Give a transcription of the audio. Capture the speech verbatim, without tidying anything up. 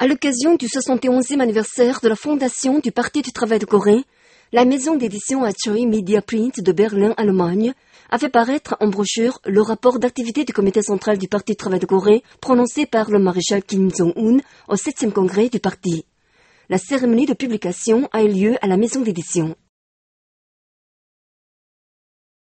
À l'occasion du soixante et onzième anniversaire de la fondation du Parti du Travail de Corée, la maison d'édition Achoy Media Print de Berlin, Allemagne, a fait paraître en brochure le rapport d'activité du comité central du Parti du Travail de Corée prononcé par le maréchal Kim Jong-un au septième congrès du parti. La cérémonie de publication a eu lieu à la maison d'édition.